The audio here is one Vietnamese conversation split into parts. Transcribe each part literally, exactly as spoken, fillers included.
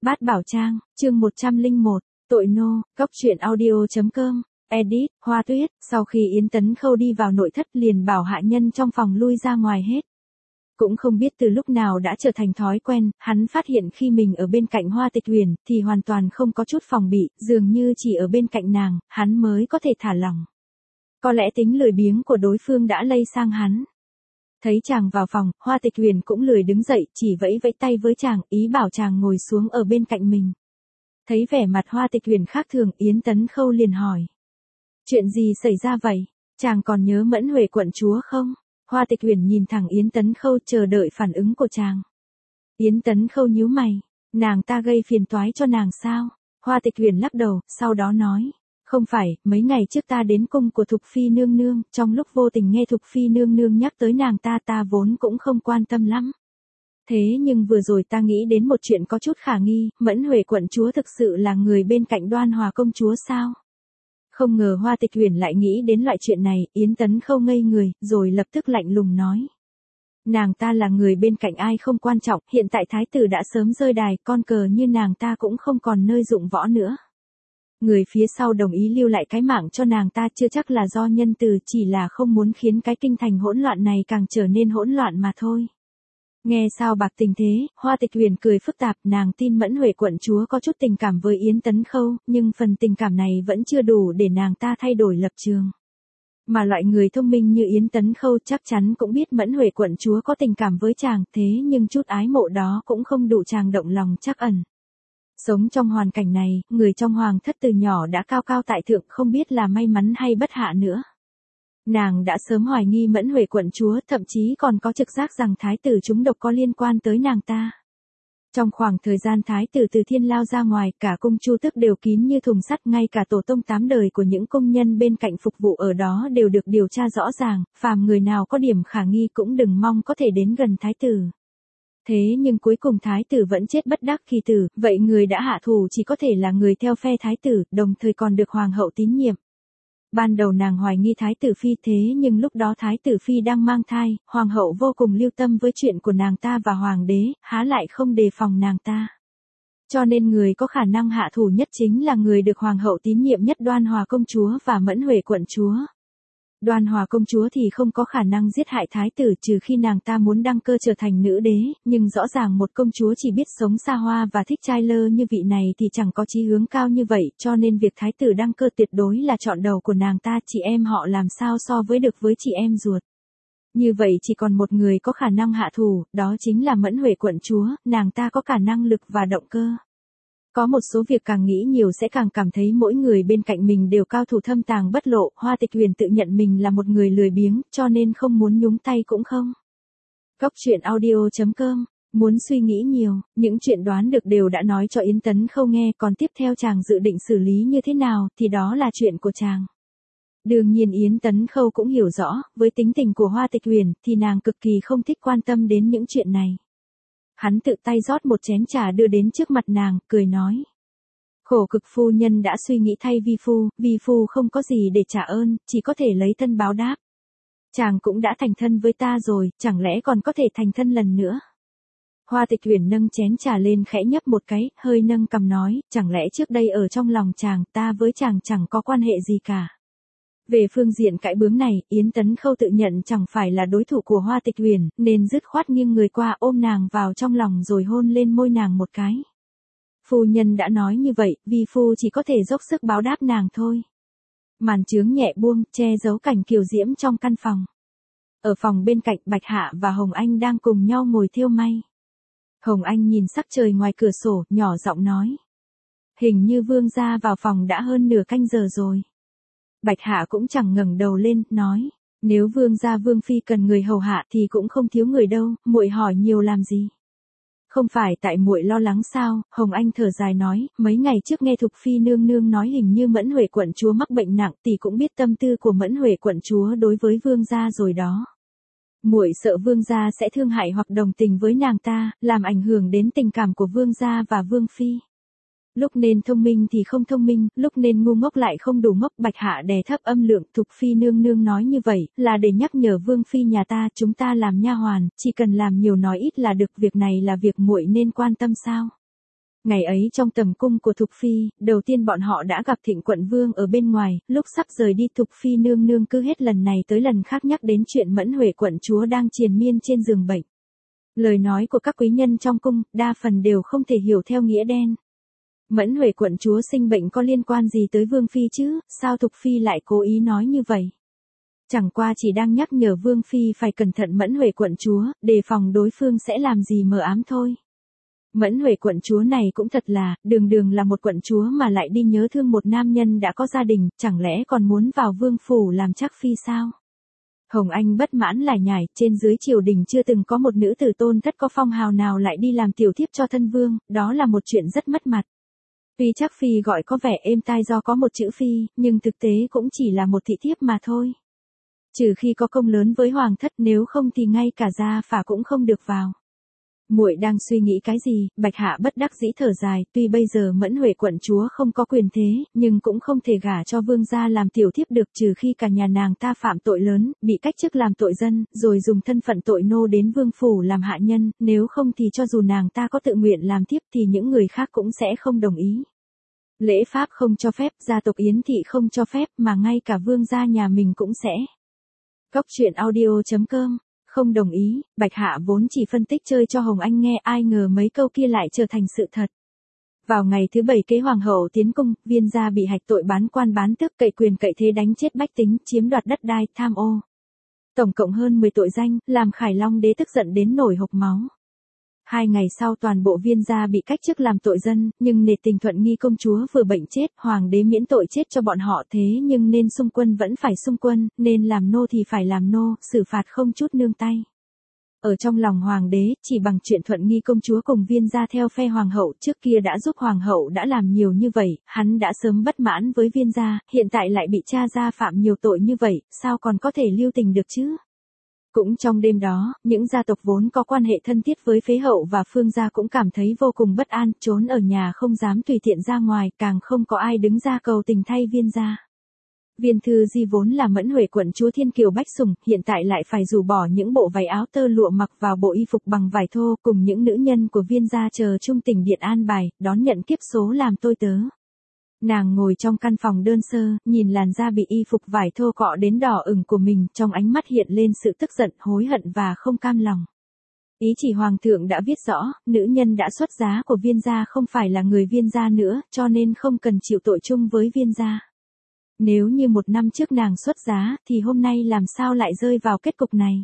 Bát Bảo Trang, chương một trăm lẻ một, tội nô, góc truyện audio.com, edit, Hoa Tuyết, sau khi Yến Tấn Khâu đi vào nội thất liền bảo hạ nhân trong phòng lui ra ngoài hết. Cũng không biết từ lúc nào đã trở thành thói quen, hắn phát hiện khi mình ở bên cạnh Hoa Tịch Huyền, thì hoàn toàn không có chút phòng bị, dường như chỉ ở bên cạnh nàng, hắn mới có thể thả lỏng. Có lẽ tính lười biếng của đối phương đã lây sang hắn. Thấy chàng vào phòng, Hoa Tịch Huyền cũng lười đứng dậy, chỉ vẫy vẫy tay với chàng, ý bảo chàng ngồi xuống ở bên cạnh mình. Thấy vẻ mặt Hoa Tịch Huyền khác thường, Yến Tấn Khâu liền hỏi. Chuyện gì xảy ra vậy? Chàng còn nhớ Mẫn Huệ quận chúa không? Hoa Tịch Huyền nhìn thẳng Yến Tấn Khâu chờ đợi phản ứng của chàng. Yến Tấn Khâu nhíu mày, nàng ta gây phiền toái cho nàng sao? Hoa Tịch Huyền lắc đầu, sau đó nói. Không phải, mấy ngày trước ta đến cung của Thục Phi nương nương, trong lúc vô tình nghe Thục Phi nương nương nhắc tới nàng ta ta vốn cũng không quan tâm lắm. Thế nhưng vừa rồi ta nghĩ đến một chuyện có chút khả nghi, Mẫn Huệ quận chúa thực sự là người bên cạnh Đoan Hòa công chúa sao? Không ngờ Hoa Tịch Huyền lại nghĩ đến loại chuyện này, Yến Tấn Khâu ngây người, rồi lập tức lạnh lùng nói. Nàng ta là người bên cạnh ai không quan trọng, hiện tại thái tử đã sớm rơi đài, con cờ như nàng ta cũng không còn nơi dụng võ nữa. Người phía sau đồng ý lưu lại cái mạng cho nàng ta chưa chắc là do nhân từ, chỉ là không muốn khiến cái kinh thành hỗn loạn này càng trở nên hỗn loạn mà thôi. Nghe sao bạc tình thế, Hoa Tịch Huyền cười phức tạp, nàng tin Mẫn Huệ quận chúa có chút tình cảm với Yến Tấn Khâu, nhưng phần tình cảm này vẫn chưa đủ để nàng ta thay đổi lập trường. Mà loại người thông minh như Yến Tấn Khâu chắc chắn cũng biết Mẫn Huệ quận chúa có tình cảm với chàng, thế nhưng chút ái mộ đó cũng không đủ chàng động lòng trắc ẩn. Sống trong hoàn cảnh này, người trong hoàng thất từ nhỏ đã cao cao tại thượng, không biết là may mắn hay bất hạ nữa. Nàng đã sớm hoài nghi Mẫn Huệ quận chúa, thậm chí còn có trực giác rằng thái tử trúng độc có liên quan tới nàng ta. Trong khoảng thời gian thái tử từ thiên lao ra ngoài, cả cung Chu Tước đều kín như thùng sắt, ngay cả tổ tông tám đời của những công nhân bên cạnh phục vụ ở đó đều được điều tra rõ ràng, phàm người nào có điểm khả nghi cũng đừng mong có thể đến gần thái tử. Thế nhưng cuối cùng thái tử vẫn chết bất đắc kỳ tử, vậy người đã hạ thủ chỉ có thể là người theo phe thái tử, đồng thời còn được hoàng hậu tín nhiệm. Ban đầu nàng hoài nghi thái tử phi, thế nhưng lúc đó thái tử phi đang mang thai, hoàng hậu vô cùng lưu tâm với chuyện của nàng ta và hoàng đế, há lại không đề phòng nàng ta. Cho nên người có khả năng hạ thủ nhất chính là người được hoàng hậu tín nhiệm nhất, Đoan Hòa công chúa và Mẫn Huệ quận chúa. Đoan Hòa công chúa thì không có khả năng giết hại thái tử trừ khi nàng ta muốn đăng cơ trở thành nữ đế, nhưng rõ ràng một công chúa chỉ biết sống xa hoa và thích trai lơ như vị này thì chẳng có chí hướng cao như vậy, cho nên việc thái tử đăng cơ tuyệt đối là chọn đầu của nàng ta, chị em họ làm sao so với được với chị em ruột. Như vậy chỉ còn một người có khả năng hạ thủ, đó chính là Mẫn Huệ quận chúa, nàng ta có cả năng lực và động cơ. Có một số việc càng nghĩ nhiều sẽ càng cảm thấy mỗi người bên cạnh mình đều cao thủ thâm tàng bất lộ, Hoa Tịch Huyền tự nhận mình là một người lười biếng, cho nên không muốn nhúng tay cũng không. Góc truyện audio.com, muốn suy nghĩ nhiều, những chuyện đoán được đều đã nói cho Yến Tấn Khâu nghe, còn tiếp theo chàng dự định xử lý như thế nào, thì đó là chuyện của chàng. Đương nhiên Yến Tấn Khâu cũng hiểu rõ, với tính tình của Hoa Tịch Huyền, thì nàng cực kỳ không thích quan tâm đến những chuyện này. Hắn tự tay rót một chén trà đưa đến trước mặt nàng, cười nói. Khổ cực phu nhân đã suy nghĩ thay vi phu, vi phu không có gì để trả ơn, chỉ có thể lấy thân báo đáp. Chàng cũng đã thành thân với ta rồi, chẳng lẽ còn có thể thành thân lần nữa? Hoa Tịch Huyền nâng chén trà lên khẽ nhấp một cái, hơi nâng cằm nói, chẳng lẽ trước đây ở trong lòng chàng, ta với chàng chẳng có quan hệ gì cả. Về phương diện cãi bướng này, Yến Tấn Khâu tự nhận chẳng phải là đối thủ của Hoa Tịch Huyền, nên dứt khoát nghiêng người qua ôm nàng vào trong lòng rồi hôn lên môi nàng một cái. Phu nhân đã nói như vậy, vi phu chỉ có thể dốc sức báo đáp nàng thôi. Màn chướng nhẹ buông, che giấu cảnh kiều diễm trong căn phòng. Ở phòng bên cạnh, Bạch Hạ và Hồng Anh đang cùng nhau ngồi thêu may. Hồng Anh nhìn sắc trời ngoài cửa sổ, nhỏ giọng nói. Hình như vương gia vào phòng đã hơn nửa canh giờ rồi. Bạch Hạ cũng chẳng ngẩng đầu lên, nói, nếu vương gia vương phi cần người hầu hạ thì cũng không thiếu người đâu, muội hỏi nhiều làm gì? Không phải tại muội lo lắng sao? Hồng Anh thở dài nói, mấy ngày trước nghe Thục Phi nương nương nói hình như Mẫn Huệ quận chúa mắc bệnh nặng, tỷ cũng biết tâm tư của Mẫn Huệ quận chúa đối với vương gia rồi đó. Muội sợ vương gia sẽ thương hại hoặc đồng tình với nàng ta, làm ảnh hưởng đến tình cảm của vương gia và vương phi. Lúc nên thông minh thì không thông minh, lúc nên ngu ngốc lại không đủ ngốc. Bạch Hạ đè thấp âm lượng, Thục Phi nương nương nói như vậy, là để nhắc nhở vương phi nhà ta, chúng ta làm nha hoàn, chỉ cần làm nhiều nói ít là được, việc này là việc muội nên quan tâm sao? Ngày ấy trong tầm cung của Thục Phi, đầu tiên bọn họ đã gặp Thịnh quận vương ở bên ngoài, lúc sắp rời đi Thục Phi nương nương cứ hết lần này tới lần khác nhắc đến chuyện Mẫn Huệ quận chúa đang triền miên trên giường bệnh. Lời nói của các quý nhân trong cung, đa phần đều không thể hiểu theo nghĩa đen. Mẫn Huệ quận chúa sinh bệnh có liên quan gì tới Vương Phi chứ, sao Thục Phi lại cố ý nói như vậy? Chẳng qua chỉ đang nhắc nhở Vương Phi phải cẩn thận Mẫn Huệ quận chúa, đề phòng đối phương sẽ làm gì mờ ám thôi. Mẫn Huệ quận chúa này cũng thật là, đường đường là một quận chúa mà lại đi nhớ thương một nam nhân đã có gia đình, chẳng lẽ còn muốn vào vương phủ làm chắc phi sao? Hồng Anh bất mãn lải nhải, trên dưới triều đình chưa từng có một nữ tử tôn thất có phong hào nào lại đi làm tiểu thiếp cho thân vương, đó là một chuyện rất mất mặt. Tuy chắc phi gọi có vẻ êm tai do có một chữ phi, nhưng thực tế cũng chỉ là một thị thiếp mà thôi. Trừ khi có công lớn với hoàng thất, nếu không thì ngay cả gia phả cũng không được vào. Muội đang suy nghĩ cái gì? Bạch Hạ bất đắc dĩ thở dài, tuy bây giờ Mẫn Huệ quận chúa không có quyền thế, nhưng cũng không thể gả cho vương gia làm tiểu thiếp được, trừ khi cả nhà nàng ta phạm tội lớn, bị cách chức làm tội dân, rồi dùng thân phận tội nô đến vương phủ làm hạ nhân, nếu không thì cho dù nàng ta có tự nguyện làm thiếp thì những người khác cũng sẽ không đồng ý. Lễ pháp không cho phép, gia tộc Yến thị không cho phép, mà ngay cả vương gia nhà mình cũng sẽ. Góc truyện audio chấm com Không đồng ý, Bạch Hạ vốn chỉ phân tích chơi cho Hồng Anh nghe, ai ngờ mấy câu kia lại trở thành sự thật. Vào ngày thứ bảy kế hoàng hậu tiến cung, Viên gia bị hạch tội bán quan bán tước, cậy quyền cậy thế đánh chết bách tính, chiếm đoạt đất đai, tham ô. Tổng cộng hơn mười tội danh, làm Khải Long đế tức giận đến nổi hộc máu. Hai ngày sau toàn bộ Viên gia bị cách chức làm tội dân, nhưng nể tình Thuận Nghi công chúa vừa bệnh chết, hoàng đế miễn tội chết cho bọn họ, thế nhưng nên xung quân vẫn phải xung quân, nên làm nô thì phải làm nô, xử phạt không chút nương tay. Ở trong lòng hoàng đế, chỉ bằng chuyện Thuận Nghi công chúa cùng Viên gia theo phe hoàng hậu trước kia đã giúp hoàng hậu đã làm nhiều như vậy, hắn đã sớm bất mãn với Viên gia, hiện tại lại bị cha gia phạm nhiều tội như vậy, sao còn có thể lưu tình được chứ? Cũng trong đêm đó, những gia tộc vốn có quan hệ thân thiết với phế hậu và Phương gia cũng cảm thấy vô cùng bất an, trốn ở nhà không dám tùy tiện ra ngoài, càng không có ai đứng ra cầu tình thay Viên gia. Viên Thư Di vốn là Mẫn Huệ quận chúa thiên kiều bách sủng, hiện tại lại phải rũ bỏ những bộ váy áo tơ lụa mặc vào bộ y phục bằng vải thô, cùng những nữ nhân của Viên gia chờ trung tình điện an bài, đón nhận kiếp số làm tôi tớ. Nàng ngồi trong căn phòng đơn sơ, nhìn làn da bị y phục vải thô cọ đến đỏ ửng của mình, trong ánh mắt hiện lên sự tức giận, hối hận và không cam lòng. Ý chỉ hoàng thượng đã viết rõ, nữ nhân đã xuất giá của Viên gia không phải là người Viên gia nữa, cho nên không cần chịu tội chung với Viên gia. Nếu như một năm trước nàng xuất giá, thì hôm nay làm sao lại rơi vào kết cục này?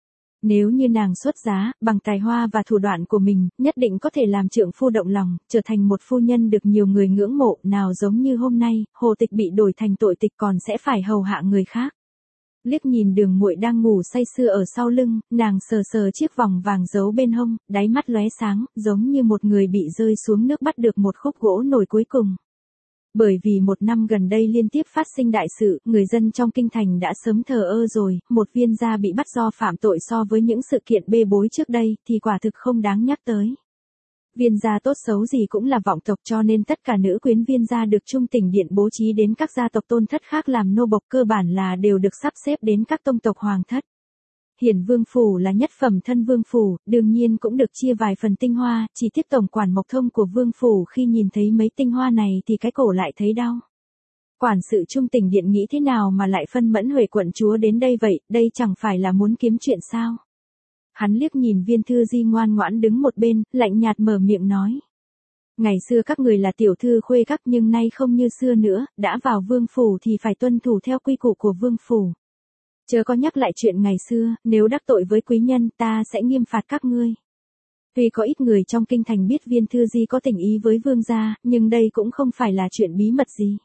Nếu như nàng xuất giá, bằng tài hoa và thủ đoạn của mình, nhất định có thể làm trượng phu động lòng, trở thành một phu nhân được nhiều người ngưỡng mộ, nào giống như hôm nay, Hồ Tịch bị đổi thành tội tịch còn sẽ phải hầu hạ người khác. Liếc nhìn Đường Muội đang ngủ say sưa ở sau lưng, nàng sờ sờ chiếc vòng vàng giấu bên hông, đáy mắt lóe sáng, giống như một người bị rơi xuống nước bắt được một khúc gỗ nổi cuối cùng. Bởi vì một năm gần đây liên tiếp phát sinh đại sự, người dân trong kinh thành đã sớm thờ ơ rồi, một Viên gia bị bắt do phạm tội so với những sự kiện bê bối trước đây, thì quả thực không đáng nhắc tới. Viên gia tốt xấu gì cũng là vọng tộc, cho nên tất cả nữ quyến Viên gia được Trung Tỉnh Điện bố trí đến các gia tộc tôn thất khác làm nô bộc, cơ bản là đều được sắp xếp đến các tông tộc hoàng thất. Hiển Vương phủ là nhất phẩm thân vương phủ, đương nhiên cũng được chia vài phần tinh hoa, chỉ tiếc tổng quản Mộc Thông của vương phủ khi nhìn thấy mấy tinh hoa này thì cái cổ lại thấy đau. Quản sự Trung Tỉnh Điện nghĩ thế nào mà lại phân Mẫn Huệ quận chúa đến đây vậy, đây chẳng phải là muốn kiếm chuyện sao? Hắn liếc nhìn Viên Thư Di ngoan ngoãn đứng một bên, lạnh nhạt mở miệng nói. Ngày xưa các người là tiểu thư khuê các nhưng nay không như xưa nữa, đã vào vương phủ thì phải tuân thủ theo quy củ của vương phủ. Chớ có nhắc lại chuyện ngày xưa, nếu đắc tội với quý nhân ta sẽ nghiêm phạt các ngươi. Tuy có ít người trong kinh thành biết Viên Thư Di có tình ý với vương gia, nhưng đây cũng không phải là chuyện bí mật gì.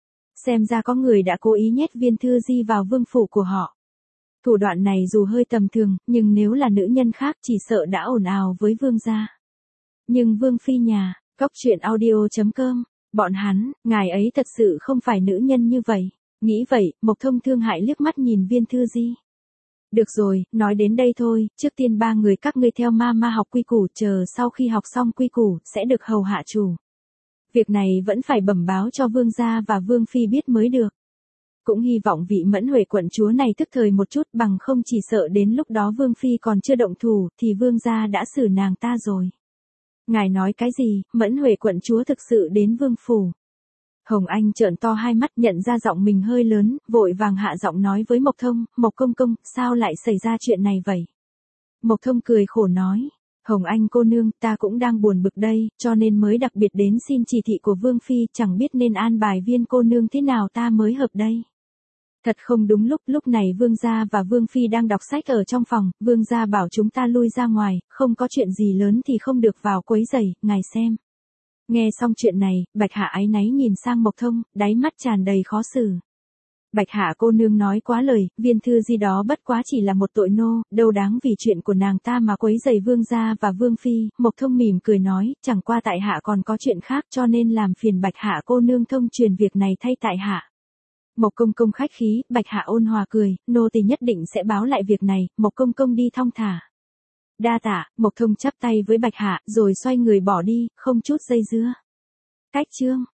Xem ra có người đã cố ý nhét Viên Thư Di vào vương phủ của họ. Thủ đoạn này dù hơi tầm thường, nhưng nếu là nữ nhân khác chỉ sợ đã ồn ào với vương gia. Nhưng vương phi nhà, góc truyện audio chấm com, bọn hắn, ngài ấy thật sự không phải nữ nhân như vậy. Nghĩ vậy, Mộc Thông thương hại liếc mắt nhìn Viên Thư Di. Được rồi, nói đến đây thôi, trước tiên ba người các ngươi theo ma ma học quy củ, chờ sau khi học xong quy củ, sẽ được hầu hạ chủ. Việc này vẫn phải bẩm báo cho vương gia và vương phi biết mới được. Cũng hy vọng vị Mẫn Huệ quận chúa này thức thời một chút, bằng không chỉ sợ đến lúc đó vương phi còn chưa động thủ, thì vương gia đã xử nàng ta rồi. Ngài nói cái gì, Mẫn Huệ quận chúa thực sự đến vương phủ. Hồng Anh trợn to hai mắt, nhận ra giọng mình hơi lớn, vội vàng hạ giọng nói với Mộc Thông, Mộc công công, sao lại xảy ra chuyện này vậy? Mộc Thông cười khổ nói, Hồng Anh cô nương, ta cũng đang buồn bực đây, cho nên mới đặc biệt đến xin chỉ thị của Vương Phi, chẳng biết nên an bài Viên cô nương thế nào ta mới hợp đây. Thật không đúng lúc, lúc này Vương gia và Vương Phi đang đọc sách ở trong phòng, Vương gia bảo chúng ta lui ra ngoài, không có chuyện gì lớn thì không được vào quấy rầy, ngài xem. Nghe xong chuyện này, Bạch Hạ áy náy nhìn sang Mộc Thông, đáy mắt tràn đầy khó xử. Bạch Hạ cô nương nói quá lời, Viên thư gì đó bất quá chỉ là một tội nô, đâu đáng vì chuyện của nàng ta mà quấy rầy Vương gia và Vương Phi. Mộc Thông mỉm cười nói, chẳng qua tại hạ còn có chuyện khác cho nên làm phiền Bạch Hạ cô nương thông truyền việc này thay tại hạ. Mộc công công khách khí, Bạch Hạ ôn hòa cười, nô tỳ nhất định sẽ báo lại việc này, Mộc công công đi thong thả. Đa tạ, Mộc Thông chắp tay với Bạch Hạ, rồi xoay người bỏ đi, không chút dây dưa. Cách chương